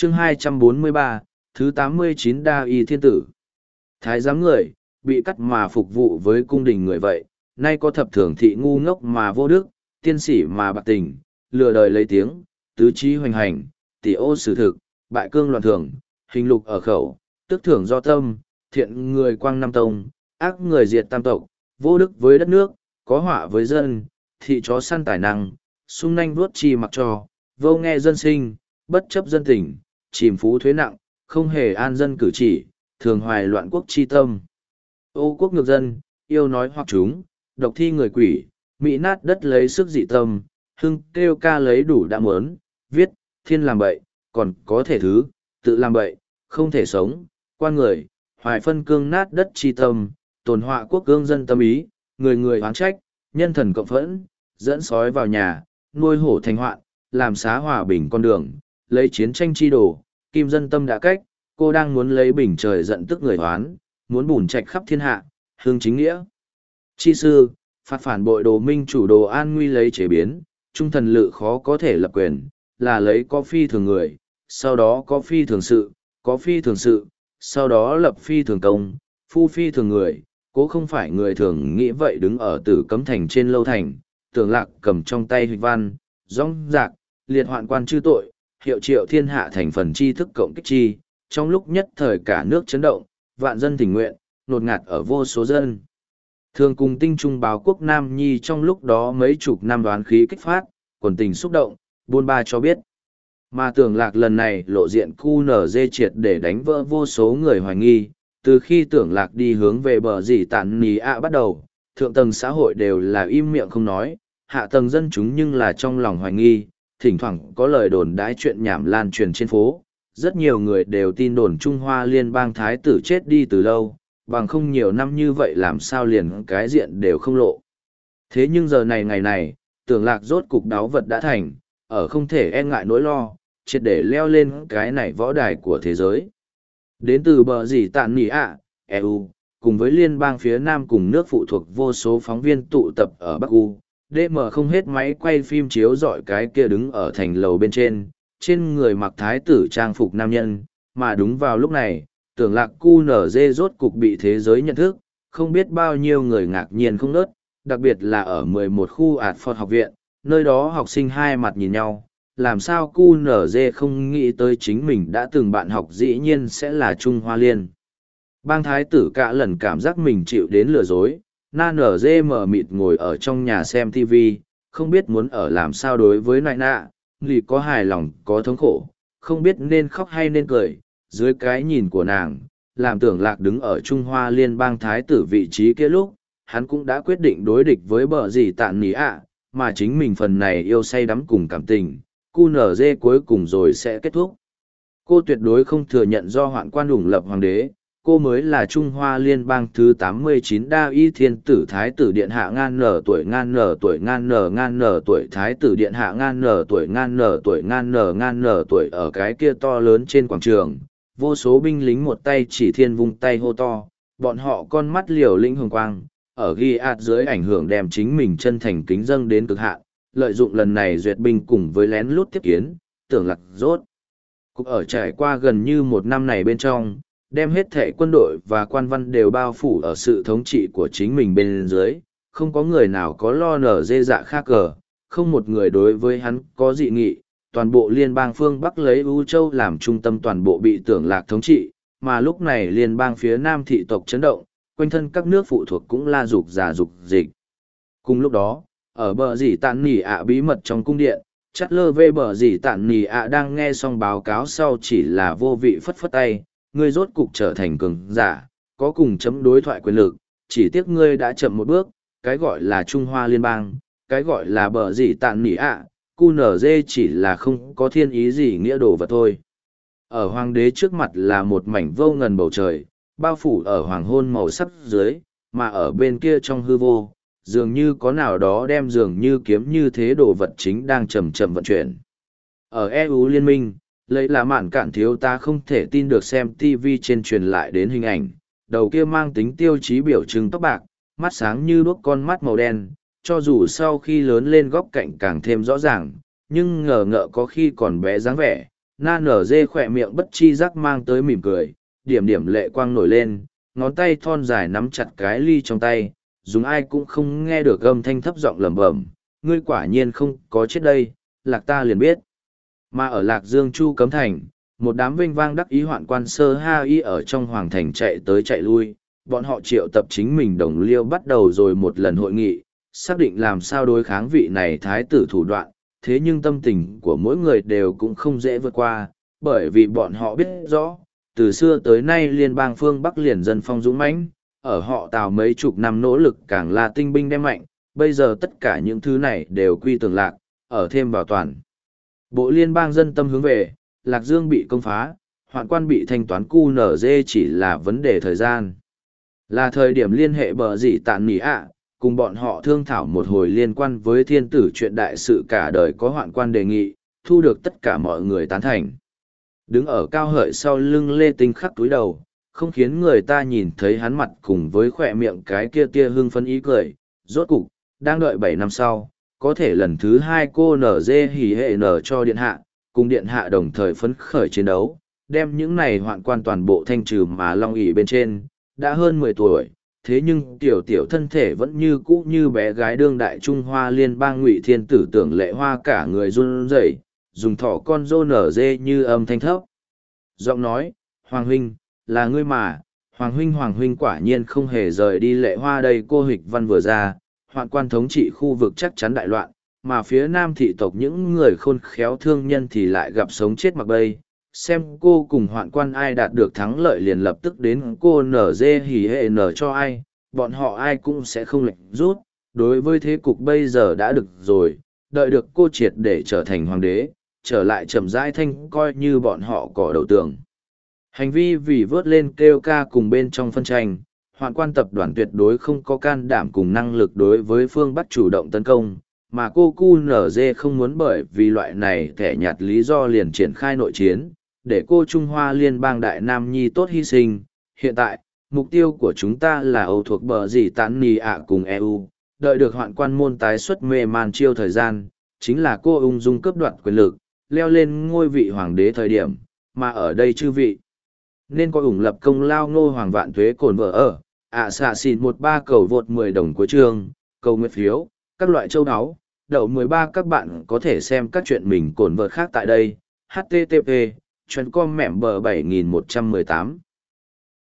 chương 243, thứ 89 Đa Y Thiên Tử. Thái giám người, bị cắt mà phục vụ với cung đình người vậy, nay có thập thường thị ngu ngốc mà vô đức, tiên sĩ mà bạc tình, lừa đời lấy tiếng, tứ trí hoành hành, tỷ ô sử thực, bại cương loạn thường, hình lục ở khẩu, tức thưởng do tâm, thiện người quang năm tông, ác người diệt tam tộc, vô đức với đất nước, có họa với dân, thị chó săn tài năng, sung nanh vuốt chi mặc cho, vô nghe dân sinh, bất chấp dân tình, chìm phú thuế nặng, không hề an dân cử chỉ, thường hoài loạn quốc chi tâm. Ô quốc ngược dân, yêu nói hoặc chúng, độc thi người quỷ, mỹ nát đất lấy sức dị tâm, hưng kêu ca lấy đủ đã muốn, viết, thiên làm bậy, còn có thể thứ, tự làm bậy, không thể sống, quan người, hoài phân cương nát đất chi tâm, tổn họa quốc cương dân tâm ý, người người oán trách, nhân thần cộng phẫn, dẫn sói vào nhà, nuôi hổ thành hoạn, làm xá hòa bình con đường, lấy chiến tranh chi đồ, kim dân tâm đã cách, cô đang muốn lấy bình trời giận tức người hoán, muốn bùn trạch khắp thiên hạ, hương chính nghĩa. Chi sư, phạt phản bội đồ minh chủ đồ an nguy lấy chế biến, trung thần lự khó có thể lập quyền, là lấy có phi thường người, sau đó có phi thường sự, có phi thường sự, sau đó lập phi thường công, phu phi thường người, cố không phải người thường nghĩ vậy đứng ở tử cấm thành trên lâu thành, tưởng lạc cầm trong tay huyệt văn, rong rạc, liệt hoạn quan chư tội, hiệu triệu thiên hạ thành phần tri thức cộng kích chi, trong lúc nhất thời cả nước chấn động, vạn dân tình nguyện, nột ngạt ở vô số dân. Thường cùng tinh trung báo quốc Nam Nhi trong lúc đó mấy chục năm đoán khí kích phát, quần tình xúc động, buôn ba cho biết. Mà tưởng lạc lần này lộ diện QNZ triệt để đánh vỡ vô số người hoài nghi, từ khi tưởng lạc đi hướng về bờ dì tản nì ạ bắt đầu, thượng tầng xã hội đều là im miệng không nói, hạ tầng dân chúng nhưng là trong lòng hoài nghi, thỉnh thoảng có lời đồn đãi chuyện nhảm lan truyền trên phố. Rất nhiều người đều tin đồn Trung Hoa liên bang thái tử chết đi từ lâu, bằng không nhiều năm như vậy làm sao liền cái diện đều không lộ. Thế nhưng giờ này ngày này, tưởng lạc rốt cục đáo vật đã thành, ở không thể e ngại nỗi lo, triệt để leo lên cái này võ đài của thế giới. Đến từ bờ dì tạn nỉ ạ, EU, cùng với liên bang phía Nam cùng nước phụ thuộc vô số phóng viên tụ tập ở Bắc U, DM không hết máy quay phim chiếu dọi cái kia đứng ở thành lầu bên trên người mặc thái tử trang phục nam nhân, mà đúng vào lúc này, tưởng lạc QNZ rốt cục bị thế giới nhận thức, không biết bao nhiêu người ngạc nhiên không nớt, đặc biệt là ở 11 khu Adford học viện, nơi đó học sinh hai mặt nhìn nhau, làm sao QNZ không nghĩ tới chính mình đã từng bạn học dĩ nhiên sẽ là Trung Hoa Liên. Bang thái tử cả lần cảm giác mình chịu đến lừa dối, NG mở mịt ngồi ở trong nhà xem TV, không biết muốn ở làm sao đối với nại nạ, lì có hài lòng có thống khổ, không biết nên khóc hay nên cười, dưới cái nhìn của nàng, làm tưởng lạc đứng ở Trung Hoa Liên bang thái tử vị trí kia lúc, hắn cũng đã quyết định đối địch với bờ gì tạn nỉ ạ, mà chính mình phần này yêu say đắm cùng cảm tình, QNZ cuối cùng rồi sẽ kết thúc. Cô tuyệt đối không thừa nhận do hoạn quan ủng lập hoàng đế, cô mới là Trung Hoa Liên bang thứ 89 Đa Y Thiên Tử Thái tử Điện Hạ ngan nở tuổi Thái tử Điện Hạ ngan nở tuổi ở cái kia to lớn trên quảng trường. Vô số binh lính một tay chỉ thiên vung tay hô to, bọn họ con mắt liều lĩnh hồng quang, ở ghi ạt dưới ảnh hưởng đem chính mình chân thành kính dâng đến cực hạn, lợi dụng lần này duyệt binh cùng với lén lút tiếp kiến, tưởng lạc rốt. Cục ở trải qua gần như một năm này bên trong, đem hết thệ quân đội và quan văn đều bao phủ ở sự thống trị của chính mình bên dưới, không có người nào có lo nở dê dạ khác cờ, không một người đối với hắn có dị nghị, toàn bộ liên bang phương Bắc lấy U Châu làm trung tâm toàn bộ bị tưởng lạc thống trị, mà lúc này liên bang phía Nam thị tộc chấn động, quanh thân các nước phụ thuộc cũng la dục giả dục dịch. Cùng lúc đó, ở bờ dì tạn nỉ ạ bí mật trong cung điện, chắt lơ vê bờ dì tạn nỉ ạ đang nghe xong báo cáo sau chỉ là vô vị phất phất tay, ngươi rốt cục trở thành cường giả, có cùng chấm đối thoại quyền lực, chỉ tiếc ngươi đã chậm một bước, cái gọi là Trung Hoa Liên bang, cái gọi là bờ dì tạn nỉ ạ, QNZ chỉ là không có thiên ý gì nghĩa đồ vật thôi. Ở hoàng đế trước mặt là một mảnh vô ngần bầu trời, bao phủ ở hoàng hôn màu sắc dưới, mà ở bên kia trong hư vô, dường như có nào đó đem dường như kiếm như thế đồ vật chính đang chậm chậm vận chuyển. Ở EU liên minh, lấy là mạn cạn thiếu ta không thể tin được xem TV trên truyền lại đến hình ảnh, đầu kia mang tính tiêu chí biểu trưng tóc bạc, mắt sáng như đuốc con mắt màu đen, cho dù sau khi lớn lên góc cạnh càng thêm rõ ràng, nhưng ngờ ngợ có khi còn bé dáng vẻ, Na nở dê khỏe miệng bất chi giác mang tới mỉm cười, điểm điểm lệ quang nổi lên, ngón tay thon dài nắm chặt cái ly trong tay, dùng ai cũng không nghe được âm thanh thấp giọng lẩm bẩm, ngươi quả nhiên không có chết đây, lạc ta liền biết. Mà ở Lạc Dương Chu Cấm Thành, một đám vinh vang đắc ý hoạn quan sơ ha y ở trong hoàng thành chạy tới chạy lui, bọn họ triệu tập chính mình đồng liêu bắt đầu rồi một lần hội nghị, xác định làm sao đối kháng vị này thái tử thủ đoạn, thế nhưng tâm tình của mỗi người đều cũng không dễ vượt qua, bởi vì bọn họ biết rõ, từ xưa tới nay liên bang phương Bắc liền dân phong dũng mãnh, ở họ Tào mấy chục năm nỗ lực càng là tinh binh đem mạnh, bây giờ tất cả những thứ này đều quy tường Lạc, ở thêm vào toàn. Bộ liên bang dân tâm hướng về, Lạc Dương bị công phá, hoạn quan bị thanh toán QNZ chỉ là vấn đề thời gian. Là thời điểm liên hệ bờ dị tạn nỉ ạ, cùng bọn họ thương thảo một hồi liên quan với thiên tử chuyện đại sự cả đời có hoạn quan đề nghị, thu được tất cả mọi người tán thành. Đứng ở cao hợi sau lưng Lê Tinh khắc túi đầu, không khiến người ta nhìn thấy hắn mặt cùng với khỏe miệng cái kia tia hưng phấn ý cười, rốt cục, đang đợi 7 năm sau, có thể lần thứ 2 cô nở dê hỉ hệ nở cho điện hạ, cùng điện hạ đồng thời phấn khởi chiến đấu, đem những này hoạn quan toàn bộ thanh trừ mà long ỷ bên trên, đã hơn 10 tuổi, thế nhưng tiểu thân thể vẫn như cũ như bé gái đương đại Trung Hoa liên bang Ngụy Thiên Tử tưởng lệ hoa cả người run rẩy, dùng thỏ con rô nở dê như âm thanh thấp. Giọng nói, Hoàng huynh, là ngươi mà, Hoàng huynh quả nhiên không hề rời đi lệ hoa đây cô hịch văn vừa ra, hoạn quan thống trị khu vực chắc chắn đại loạn, mà phía nam thị tộc những người khôn khéo thương nhân thì lại gặp sống chết mặc bây. Xem cô cùng hoạn quan ai đạt được thắng lợi liền lập tức đến cô nở dê hỉ hệ nở cho ai, bọn họ ai cũng sẽ không lệnh rút. Đối với thế cục bây giờ đã được rồi, đợi được cô triệt để trở thành hoàng đế, trở lại chậm rãi thanh coi như bọn họ cỏ đầu tường. Hành vi vì vớt lên kêu ca cùng bên trong phân tranh, hoạn quan tập đoàn tuyệt đối không có can đảm cùng năng lực đối với phương Bắc chủ động tấn công, mà cô QNZ không muốn bởi vì loại này thẻ nhạt lý do liền triển khai nội chiến, để cô Trung Hoa Liên bang Đại Nam Nhi tốt hy sinh. Hiện tại, mục tiêu của chúng ta là Âu thuộc bờ gì tán nì ạ cùng EU, đợi được hoạn quan môn tái xuất mê man chiêu thời gian, chính là cô ung dung cướp đoạt quyền lực, leo lên ngôi vị hoàng đế thời điểm, mà ở đây chư vị. Nên có ủng lập công lao Ngô Hoàng Vạn Tuế cồn vợ ở, xạ xịn 13 cầu vượt 10 đồng cuối chương, cầu nguyện phiếu, các loại châu áo, đậu 13 các bạn có thể xem các chuyện mình cồn vợt khác tại đây, http, chuyên com mẹm bờ 7118.